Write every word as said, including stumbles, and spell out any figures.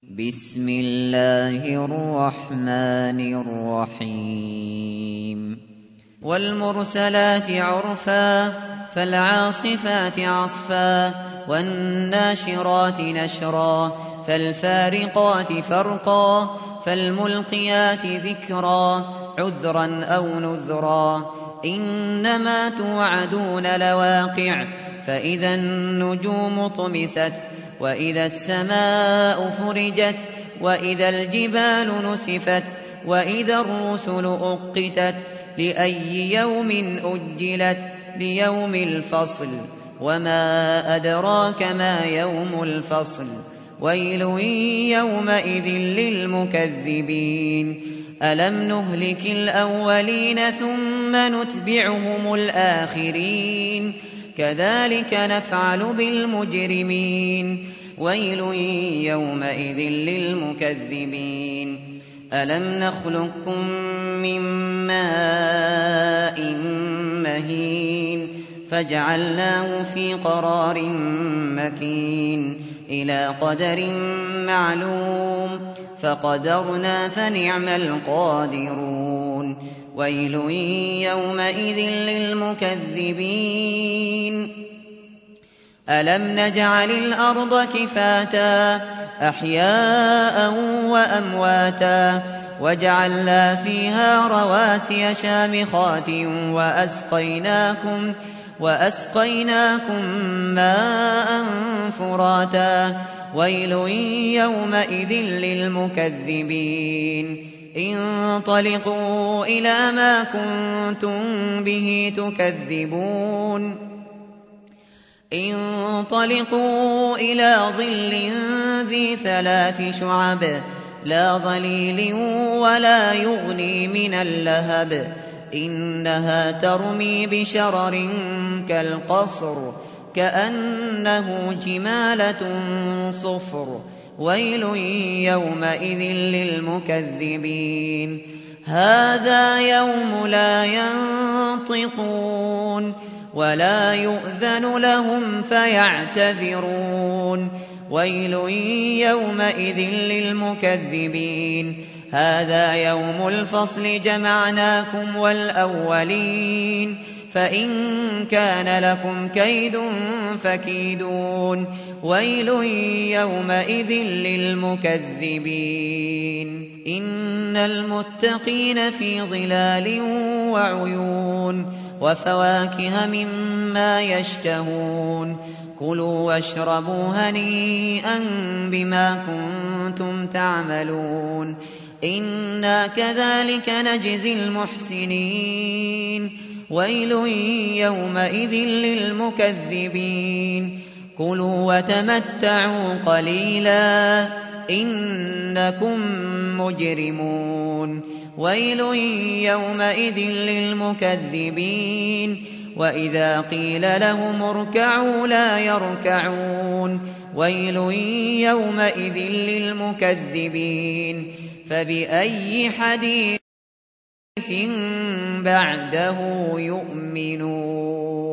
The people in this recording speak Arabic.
بسم الله الرحمن الرحيم والمرسلات عرفا فالعاصفات عصفا والناشرات نشرا فالفارقات فرقا فالملقيات ذكرا عذرا أو نذرا إنما توعدون لواقع فإذا النجوم طمست وإذا السماء فرجت وإذا الجبال نسفت وإذا الرسل أقتت لأي يوم أجلت ليوم الفصل وما أدراك ما يوم الفصل ويل يومئذ للمكذبين ألم نهلك الأولين ثم نتبعهم الآخرين كذلك نفعل بالمجرمين ويل يومئذ للمكذبين ألم نخلقكم من ماء مهين فجعلناه في قرار مكين إلى قدر معلوم فقدرنا فنعم القادرون ويل يومئذ للمكذبين ألم نجعل الأرض كفاتا أحياء وأمواتا وجعلنا فيها رواسي شامخات وأسقيناكم وأسقيناكم ماء فراتا ويل يومئذ للمكذبين انطلقوا إلى ما كنتم به تكذبون انطلقوا إلى ظل ذي ثلاث شعب لا ظليل ولا يغني من اللهب إنها ترمي بشرر كالقصر كأنه جمالة صفر ويل يومئذ للمكذبين هذا يوم لا ينطقون ولا يؤذن لهم فيعتذرون ويل يومئذ للمكذبين هذا يوم الفصل جمعناكم والأولين فإن كان لكم كيد فكيدون ويل يومئذ للمكذبين إن المتقين في ظلال وعيون وفواكه مما يشتهون كلوا واشربوا هنيئا بما كنتم تعملون إنا كذلك نجزي المحسنين ويل يومئذ للمكذبين كلوا وتمتعوا قليلا إنكم مجرمون ويل يومئذ للمكذبين وإذا قيل لهم اركعوا لا يركعون ويل يومئذ للمكذبين فبأي حديث بعده يؤمنون